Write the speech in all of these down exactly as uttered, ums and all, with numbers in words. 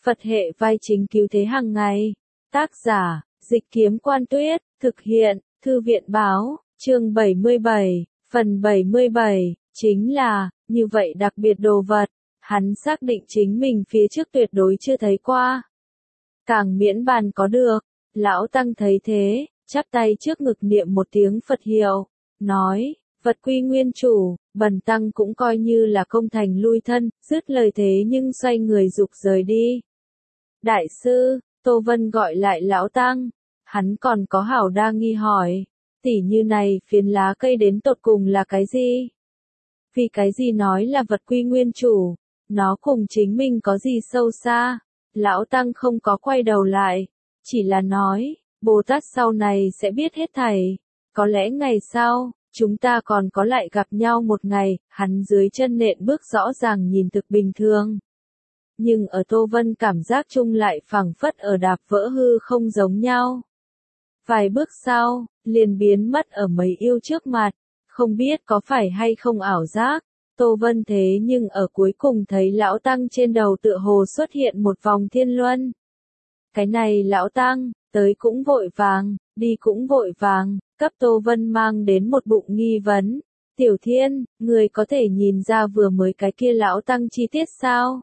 Phật hệ vai chính cứu thế hàng ngày. Tác giả, Dịch Kiếm Quan Tuyết, thực hiện, Thư viện Báo, chương bảy mươi bảy, phần bảy mươi bảy, chính là, như vậy đặc biệt đồ vật, hắn xác định chính mình phía trước tuyệt đối chưa thấy qua. Càng miễn bàn có được, lão tăng thấy thế, chắp tay trước ngực niệm một tiếng Phật hiệu, nói, Phật quy nguyên chủ, bần tăng cũng coi như là công thành lui thân, dứt lời thế nhưng xoay người dục rời đi. Đại sư, Tô Vân gọi lại lão tăng, hắn còn có hảo đa nghi hỏi, tỉ như này phiến lá cây đến tột cùng là cái gì? Vì cái gì nói là vật quy nguyên chủ, nó cùng chính mình có gì sâu xa? Lão tăng không có quay đầu lại, chỉ là nói, Bồ Tát sau này sẽ biết hết thảy, có lẽ ngày sau, chúng ta còn có lại gặp nhau một ngày, hắn dưới chân nện bước rõ ràng nhìn thực bình thường. Nhưng ở Tô Vân cảm giác chung lại phảng phất ở đạp vỡ hư không giống nhau. Vài bước sau, liền biến mất ở mấy yêu trước mặt, không biết có phải hay không ảo giác. Tô Vân thế nhưng ở cuối cùng thấy lão tăng trên đầu tựa hồ xuất hiện một vòng thiên luân. Cái này lão tăng, tới cũng vội vàng, đi cũng vội vàng, cấp Tô Vân mang đến một bụng nghi vấn. Tiểu Thiên, người có thể nhìn ra vừa mới cái kia lão tăng chi tiết sao?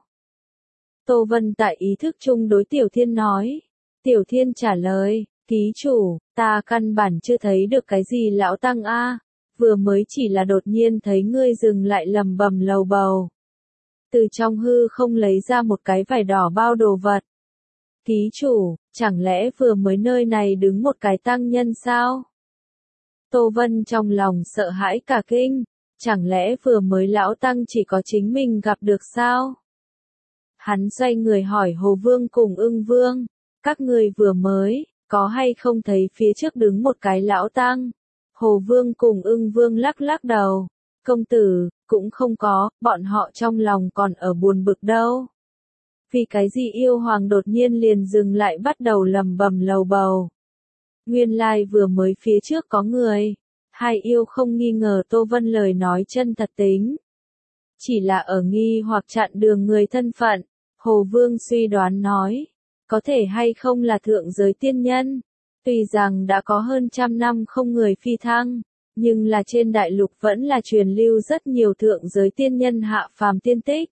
Tô Vân tại ý thức chung đối Tiểu Thiên nói. Tiểu Thiên trả lời, ký chủ, ta căn bản chưa thấy được cái gì lão tăng a, vừa mới chỉ là đột nhiên thấy ngươi dừng lại lầm bầm lầu bầu. Từ trong hư không lấy ra một cái vải đỏ bao đồ vật. Ký chủ, chẳng lẽ vừa mới nơi này đứng một cái tăng nhân sao? Tô Vân trong lòng sợ hãi cả kinh, chẳng lẽ vừa mới lão tăng chỉ có chính mình gặp được sao? Hắn xoay người hỏi Hồ Vương cùng Ưng Vương, các người vừa mới, có hay không thấy phía trước đứng một cái lão tăng? Hồ Vương cùng Ưng Vương lắc lắc đầu, công tử, cũng không có, bọn họ trong lòng còn ở buồn bực đâu. Vì cái gì yêu hoàng đột nhiên liền dừng lại bắt đầu lầm bầm lầu bầu. Nguyên lai vừa mới phía trước có người, hai yêu không nghi ngờ Tô Vân lời nói chân thật tính. Chỉ là ở nghi hoặc chặn đường người thân phận, Hồ Vương suy đoán nói, có thể hay không là thượng giới tiên nhân. Tuy rằng đã có hơn trăm năm không người phi thăng, nhưng là trên đại lục vẫn là truyền lưu rất nhiều thượng giới tiên nhân hạ phàm tiên tích.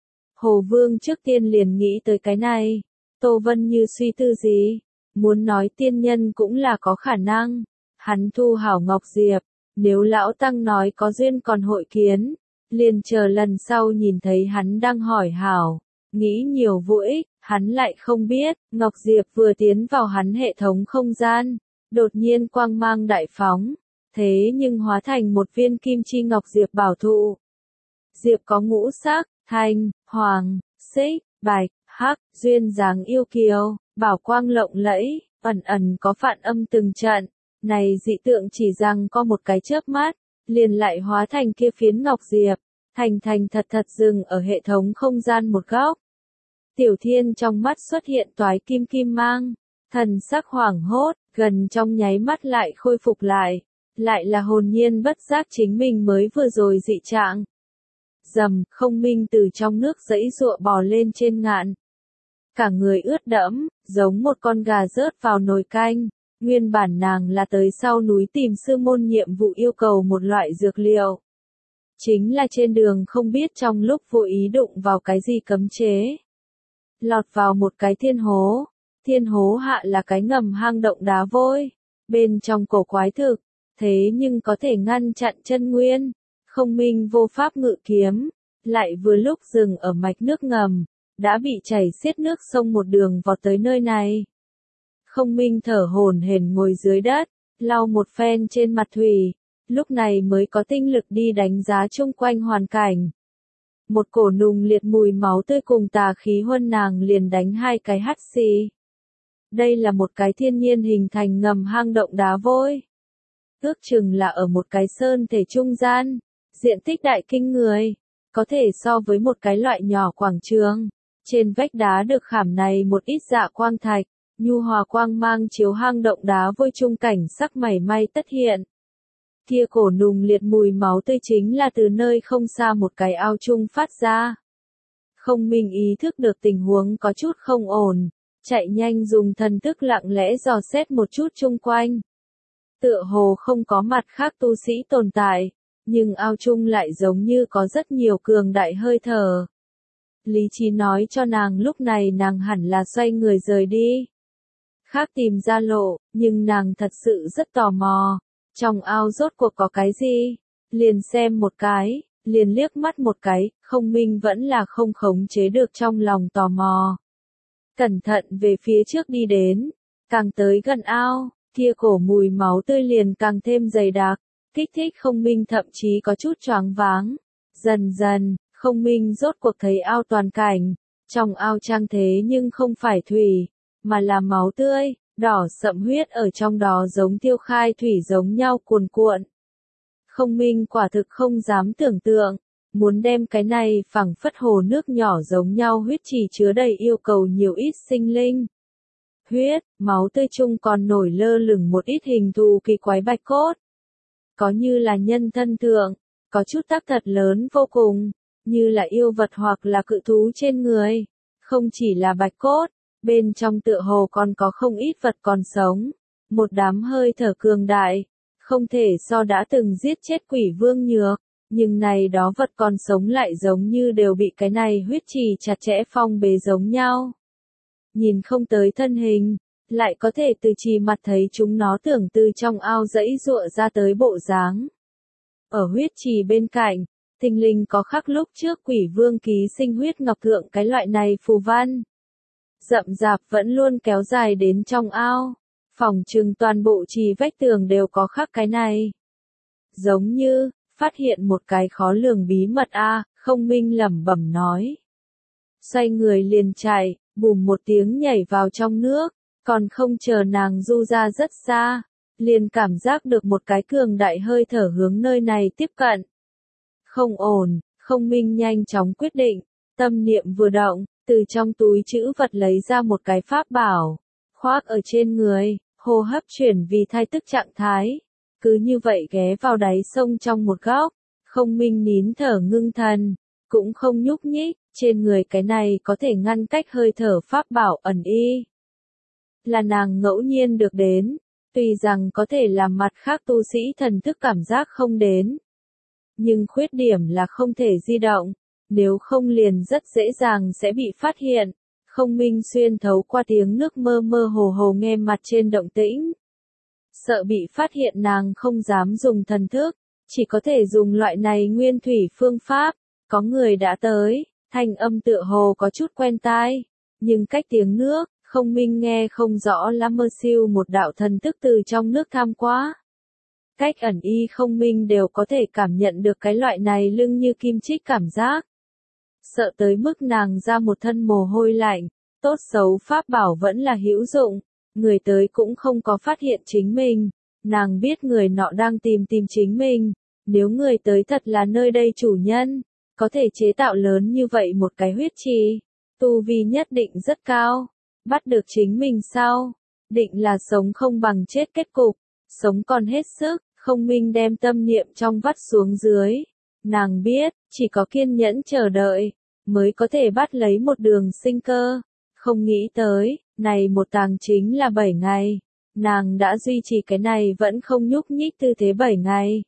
Hồ Vương trước tiên liền nghĩ tới cái này, Tô Vân như suy tư gì, muốn nói tiên nhân cũng là có khả năng. Hắn thu hảo Ngọc Diệp, nếu lão tăng nói có duyên còn hội kiến, liền chờ lần sau nhìn thấy hắn đang hỏi hảo, nghĩ nhiều vô ích. Hắn lại không biết, Ngọc Diệp vừa tiến vào hắn hệ thống không gian, đột nhiên quang mang đại phóng, thế nhưng hóa thành một viên kim chi Ngọc Diệp bảo thụ. Diệp có ngũ sắc, thanh, hoàng, xích, bạch, hắc, duyên dáng yêu kiều, bảo quang lộng lẫy, ẩn ẩn có phản âm từng trận. Này dị tượng chỉ rằng có một cái chớp mắt, liền lại hóa thành kia phiến Ngọc Diệp, thành thành thật thật dừng ở hệ thống không gian một góc. Tiểu Thiên trong mắt xuất hiện toái kim kim mang, thần sắc hoảng hốt, gần trong nháy mắt lại khôi phục lại, lại là hồn nhiên bất giác chính mình mới vừa rồi dị trạng. Dầm, không minh từ trong nước giãy giụa bò lên trên ngạn. Cả người ướt đẫm, giống một con gà rớt vào nồi canh, nguyên bản nàng là tới sau núi tìm sư môn nhiệm vụ yêu cầu một loại dược liệu. Chính là trên đường không biết trong lúc vô ý đụng vào cái gì cấm chế. Lọt vào một cái thiên hố, thiên hố hạ là cái ngầm hang động đá vôi, bên trong cổ quái thực, thế nhưng có thể ngăn chặn chân nguyên, không minh vô pháp ngự kiếm, lại vừa lúc dừng ở mạch nước ngầm, đã bị chảy xiết nước sông một đường vọt tới nơi này. Không minh thở hổn hển ngồi dưới đất, lau một phen trên mặt thủy, lúc này mới có tinh lực đi đánh giá chung quanh hoàn cảnh. Một cổ nùng liệt mùi máu tươi cùng tà khí huân nàng liền đánh hai cái hắt xì. Đây là một cái thiên nhiên hình thành ngầm hang động đá vôi. Ước chừng là ở một cái sơn thể trung gian, diện tích đại kinh người, có thể so với một cái loại nhỏ quảng trường. Trên vách đá được khảm này một ít dạ quang thạch, nhu hòa quang mang chiếu hang động đá vôi trung cảnh sắc mảy may tất hiện. Kia cổ nùng liệt mùi máu tươi chính là từ nơi không xa một cái ao chung phát ra. Không Minh ý thức được tình huống có chút không ổn, chạy nhanh dùng thần thức lặng lẽ dò xét một chút chung quanh. Tựa hồ không có mặt khác tu sĩ tồn tại, nhưng ao chung lại giống như có rất nhiều cường đại hơi thở. Lý trí nói cho nàng lúc này nàng hẳn là xoay người rời đi. Khác tìm ra lộ, nhưng nàng thật sự rất tò mò. Trong ao rốt cuộc có cái gì? Liền xem một cái, liền liếc mắt một cái, Không Minh vẫn là không khống chế được trong lòng tò mò. Cẩn thận về phía trước đi đến, càng tới gần ao, kia cổ mùi máu tươi liền càng thêm dày đặc, kích thích Không Minh thậm chí có chút choáng váng. Dần dần, Không Minh rốt cuộc thấy ao toàn cảnh, trong ao trang thế nhưng không phải thủy, mà là máu tươi, đỏ sậm huyết ở trong đó giống tiêu khai thủy giống nhau cuồn cuộn. Không Minh quả thực không dám tưởng tượng, muốn đem cái này phẳng phất hồ nước nhỏ giống nhau huyết trì chứa đầy yêu cầu nhiều ít sinh linh. Huyết, máu tươi chung còn nổi lơ lửng một ít hình thù kỳ quái bạch cốt. Có như là nhân thân thượng, có chút tác thật lớn vô cùng, như là yêu vật hoặc là cự thú trên người. Không chỉ là bạch cốt, bên trong tựa hồ còn có không ít vật còn sống. Một đám hơi thở cường đại, không thể so đã từng giết chết quỷ vương nhược. Nhưng này đó vật còn sống lại giống như đều bị cái này huyết trì chặt chẽ phong bế giống nhau. Nhìn không tới thân hình, lại có thể từ trì mặt thấy chúng nó tưởng từ trong ao dãy giụa ra tới bộ dáng. Ở huyết trì bên cạnh, thình lình có khắc lúc trước quỷ vương ký sinh huyết ngọc thượng cái loại này phù văn. Rậm rạp vẫn luôn kéo dài đến trong ao, phòng trừng toàn bộ trì vách tường đều có khắc cái này. Giống như, phát hiện một cái khó lường bí mật a, Không Minh lẩm bẩm nói. Xoay người liền chạy, bùm một tiếng nhảy vào trong nước, còn không chờ nàng du ra rất xa, liền cảm giác được một cái cường đại hơi thở hướng nơi này tiếp cận. Không ổn, Không Minh nhanh chóng quyết định, tâm niệm vừa động, từ trong túi trữ vật lấy ra một cái pháp bảo, khoác ở trên người, hô hấp chuyển vì thai tức trạng thái. Cứ như vậy ghé vào đáy sông trong một góc, Không Minh nín thở ngưng thần, cũng không nhúc nhích, trên người cái này có thể ngăn cách hơi thở pháp bảo ẩn y. Là nàng ngẫu nhiên được đến, tuy rằng có thể làm mặt khác tu sĩ thần thức cảm giác không đến. Nhưng khuyết điểm là không thể di động, nếu không liền rất dễ dàng sẽ bị phát hiện. Không Minh xuyên thấu qua tiếng nước mơ mơ hồ hồ nghe mặt trên động tĩnh. Sợ bị phát hiện nàng không dám dùng thần thức, chỉ có thể dùng loại này nguyên thủy phương pháp. Có người đã tới, thanh âm tựa hồ có chút quen tai, nhưng cách tiếng nước, Không Minh nghe không rõ lắm mơ siêu một đạo thần thức từ trong nước tham qua. Cách ẩn y Không Minh đều có thể cảm nhận được cái loại này lưng như kim chích cảm giác. Sợ tới mức nàng ra một thân mồ hôi lạnh, tốt xấu pháp bảo vẫn là hữu dụng, người tới cũng không có phát hiện chính mình, nàng biết người nọ đang tìm tìm chính mình, nếu người tới thật là nơi đây chủ nhân, có thể chế tạo lớn như vậy một cái huyết trì, tu vi nhất định rất cao, bắt được chính mình sau, định là sống không bằng chết kết cục, sống còn hết sức. Không Minh đem tâm niệm trong vắt xuống dưới, nàng biết, chỉ có kiên nhẫn chờ đợi, mới có thể bắt lấy một đường sinh cơ. Không nghĩ tới, này một tàng chính là bảy ngày, nàng đã duy trì cái này vẫn không nhúc nhích tư thế bảy ngày.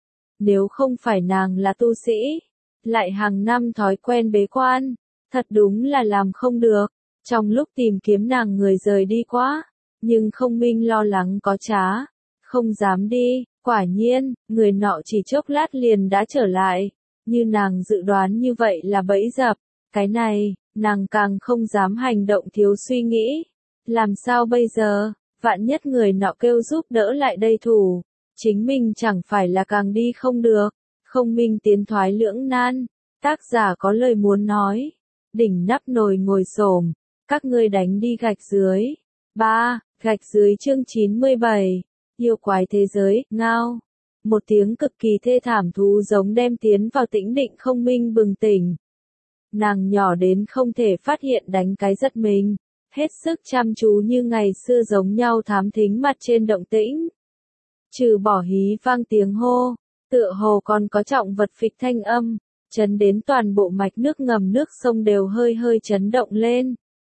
Nếu không phải nàng là tu sĩ, lại hàng năm thói quen bế quan, thật đúng là làm không được. Trong lúc tìm kiếm nàng người rời đi quá, nhưng Không Minh lo lắng có trá, không dám đi. Quả nhiên, người nọ chỉ chốc lát liền đã trở lại, như nàng dự đoán như vậy là bẫy dập, cái này, nàng càng không dám hành động thiếu suy nghĩ. Làm sao bây giờ, vạn nhất người nọ kêu giúp đỡ lại đây thủ, chính mình chẳng phải là càng đi không được. Không Minh tiến thoái lưỡng nan, tác giả có lời muốn nói, đỉnh nắp nồi ngồi xổm, các ngươi đánh đi gạch dưới. ba. Gạch dưới chương chín mươi bảy. Yêu quái thế giới, ngao. Một tiếng cực kỳ thê thảm thú giống đem tiến vào tĩnh định Không Minh bừng tỉnh. Nàng nhỏ đến không thể phát hiện đánh cái giật mình, hết sức chăm chú như ngày xưa giống nhau thám thính mặt trên động tĩnh. Trừ bỏ hí vang tiếng hô, tựa hồ còn có trọng vật phịch thanh âm, chấn đến toàn bộ mạch nước ngầm nước sông đều hơi hơi chấn động lên.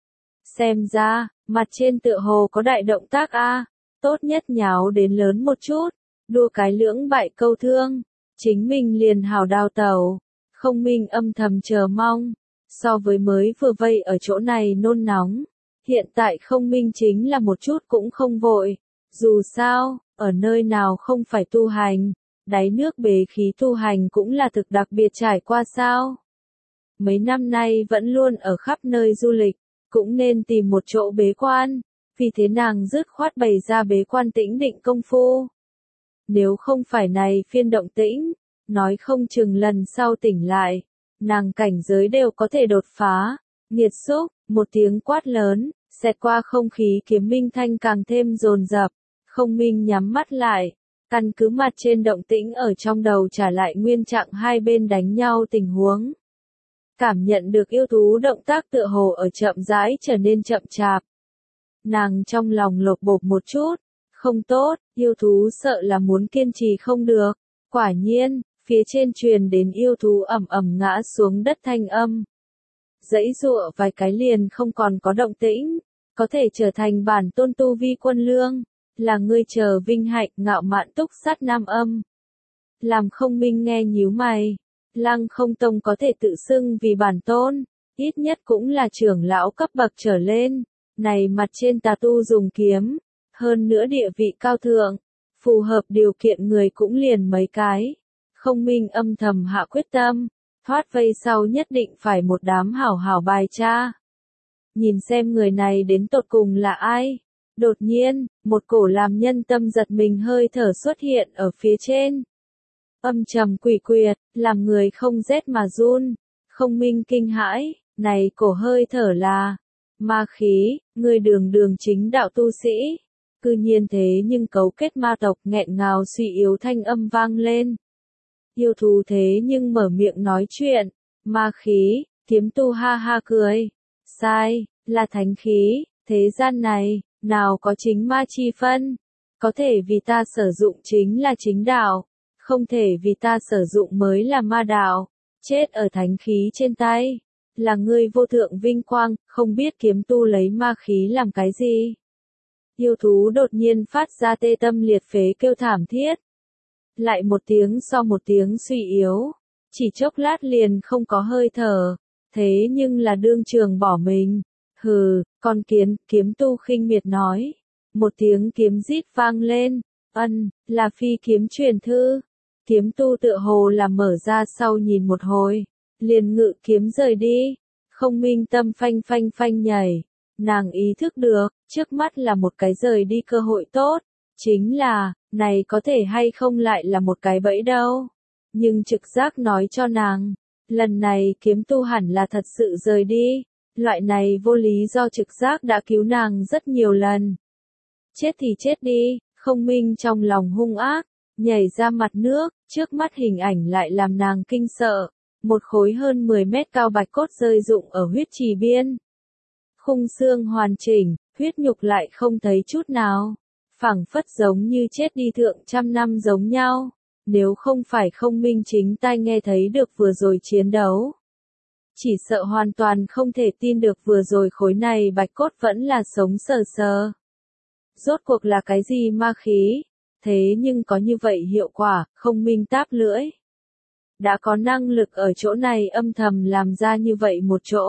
Xem ra, mặt trên tựa hồ có đại động tác a, tốt nhất nháo đến lớn một chút, đua cái lưỡng bại câu thương, chính mình liền hào đào tẩu. Không Minh âm thầm chờ mong, so với mới vừa vây ở chỗ này nôn nóng, hiện tại Không Minh chính là một chút cũng không vội, dù sao, ở nơi nào không phải tu hành, đáy nước bế khí tu hành cũng là thực đặc biệt trải qua sao. Mấy năm nay vẫn luôn ở khắp nơi du lịch, cũng nên tìm một chỗ bế quan, vì thế nàng dứt khoát bày ra bế quan tĩnh định công phu. Nếu không phải này phiên động tĩnh, nói không chừng lần sau tỉnh lại, nàng cảnh giới đều có thể đột phá. Nghiệt xúc, một tiếng quát lớn, xẹt qua không khí kiếm minh thanh càng thêm dồn dập. Không Minh nhắm mắt lại, căn cứ mặt trên động tĩnh ở trong đầu trả lại nguyên trạng hai bên đánh nhau tình huống. Cảm nhận được yêu thú động tác tựa hồ ở chậm rãi trở nên chậm chạp. Nàng trong lòng lột bột một chút, không tốt, yêu thú sợ là muốn kiên trì không được. Quả nhiên, phía trên truyền đến yêu thú ầm ầm ngã xuống đất thanh âm. Dãy dụa vài cái liền không còn có động tĩnh, có thể trở thành bản tôn tu vi quân lương, là ngươi chờ vinh hạnh ngạo mạn túc sát nam âm. Làm Không Minh nghe nhíu mày, Lăng Không Tông có thể tự xưng vì bản tôn, ít nhất cũng là trưởng lão cấp bậc trở lên, này mặt trên tà tu dùng kiếm, hơn nữa địa vị cao thượng, phù hợp điều kiện người cũng liền mấy cái. Không Minh âm thầm hạ quyết tâm, thoát vây sau nhất định phải một đám hảo hảo bài tra. Nhìn xem người này đến tột cùng là ai. Đột nhiên, một cổ làm nhân tâm giật mình hơi thở xuất hiện ở phía trên. Âm trầm quỷ quyệt, làm người không rét mà run. Không Minh kinh hãi, này cổ hơi thở là ma khí, người đường đường chính đạo tu sĩ. Cư nhiên thế nhưng cấu kết ma tộc nghẹn ngào suy yếu thanh âm vang lên. Yêu thú thế nhưng mở miệng nói chuyện, ma khí, kiếm tu ha ha cười. Sai, là thánh khí, thế gian này, nào có chính ma chi phân. Có thể vì ta sử dụng chính là chính đạo, không thể vì ta sử dụng mới là ma đạo. Chết ở thánh khí trên tay, là ngươi vô thượng vinh quang, không biết kiếm tu lấy ma khí làm cái gì. Yêu thú đột nhiên phát ra tê tâm liệt phế kêu thảm thiết. Lại một tiếng so một tiếng suy yếu, chỉ chốc lát liền không có hơi thở, thế nhưng là đương trường bỏ mình. Hừ, con kiến, kiếm tu khinh miệt nói. Một tiếng kiếm rít vang lên, ân, là phi kiếm truyền thư. Kiếm tu tựa hồ là mở ra sau nhìn một hồi, liền ngự kiếm rời đi. Không Minh tâm phanh phanh phanh nhảy, nàng ý thức được, trước mắt là một cái rời đi cơ hội tốt. Chính là, này có thể hay không lại là một cái bẫy đâu. Nhưng trực giác nói cho nàng, lần này kiếm tu hẳn là thật sự rời đi. Loại này vô lý do trực giác đã cứu nàng rất nhiều lần. Chết thì chết đi, Không Minh trong lòng hung ác, nhảy ra mặt nước, trước mắt hình ảnh lại làm nàng kinh sợ. Một khối hơn mười mét cao bạch cốt rơi rụng ở huyết trì biên. Khung xương hoàn chỉnh, huyết nhục lại không thấy chút nào. Phảng phất giống như chết đi thượng trăm năm giống nhau. Nếu không phải Không Minh chính tai nghe thấy được vừa rồi chiến đấu, chỉ sợ hoàn toàn không thể tin được vừa rồi khối này bạch cốt vẫn là sống sờ sờ. Rốt cuộc là cái gì ma khí? Thế nhưng có như vậy hiệu quả, Không Minh táp lưỡi. Đã có năng lực ở chỗ này âm thầm làm ra như vậy một chỗ.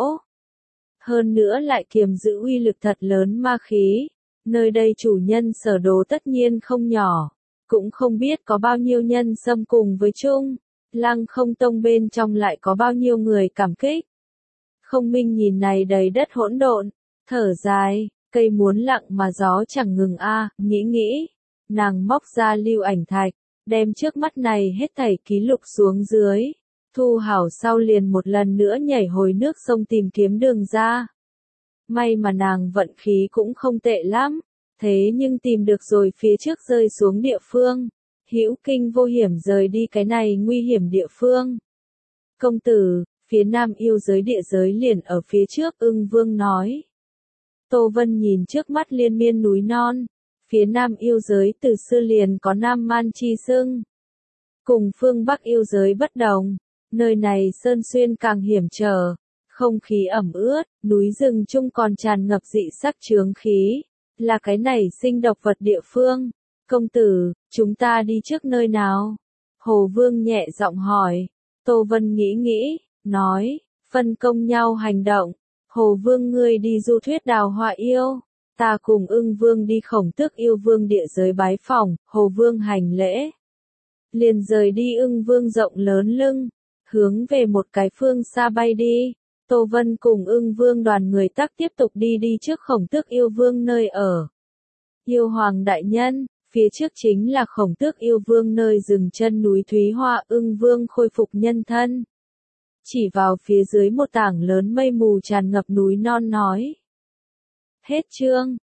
Hơn nữa lại kiềm giữ uy lực thật lớn ma khí. Nơi đây chủ nhân sở đồ tất nhiên không nhỏ. Cũng không biết có bao nhiêu nhân xâm cùng với chung. Lăng Không Tông bên trong lại có bao nhiêu người cảm kích. Không Minh nhìn này đầy đất hỗn độn, thở dài, cây muốn lặng mà gió chẳng ngừng a, nghĩ nghĩ. Nàng móc ra lưu ảnh thạch, đem trước mắt này hết thảy ký lục xuống dưới. Thu hảo sau liền một lần nữa nhảy hồi nước sông tìm kiếm đường ra. May mà nàng vận khí cũng không tệ lắm, thế nhưng tìm được rồi phía trước rơi xuống địa phương. Hữu kinh vô hiểm rời đi cái này nguy hiểm địa phương. Công tử, phía nam yêu giới địa giới liền ở phía trước, Ưng Vương nói. Tô Vân nhìn trước mắt liên miên núi non. Phía nam yêu giới từ xưa liền có Nam Man chi xưng. Cùng phương Bắc yêu giới bất đồng, Nơi này sơn xuyên càng hiểm trở, không khí ẩm ướt, núi rừng chung còn tràn ngập dị sắc chướng khí, là cái này sinh độc vật địa phương. Công tử, chúng ta đi trước nơi nào? Hồ Vương nhẹ giọng hỏi. Tô Vân nghĩ nghĩ, nói, phân công nhau hành động. Hồ Vương ngươi đi du thuyết đào họa yêu, ta cùng Ưng Vương đi khổng tước yêu vương địa giới bái phỏng. Hồ Vương hành lễ, liền rời đi. Ưng Vương rộng lớn lưng, hướng về một cái phương xa bay đi. Tô Vân cùng Ưng Vương đoàn người tắc tiếp tục đi đi trước khổng tước yêu vương nơi ở. Yêu hoàng đại nhân, phía trước chính là khổng tước yêu vương nơi dừng chân núi Thúy Hoa. Ưng Vương khôi phục nhân thân, chỉ vào phía dưới một tảng lớn mây mù tràn ngập núi non nói. Hết chương.